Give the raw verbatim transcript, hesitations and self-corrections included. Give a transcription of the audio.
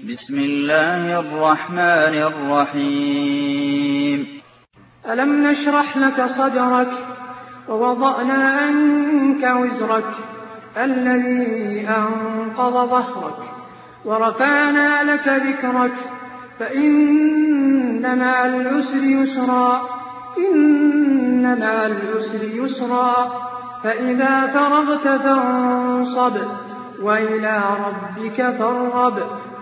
بسم الله الرحمن الرحيم ألم نشرح لك صدرك ووضعنا عنك وزرك الذي أنقض ظهرك ورفعنا لك ذكرك فإن مع العسر يسرا إن مع العسر يسرا فإذا فرغت فانصب وإلى ربك فارغب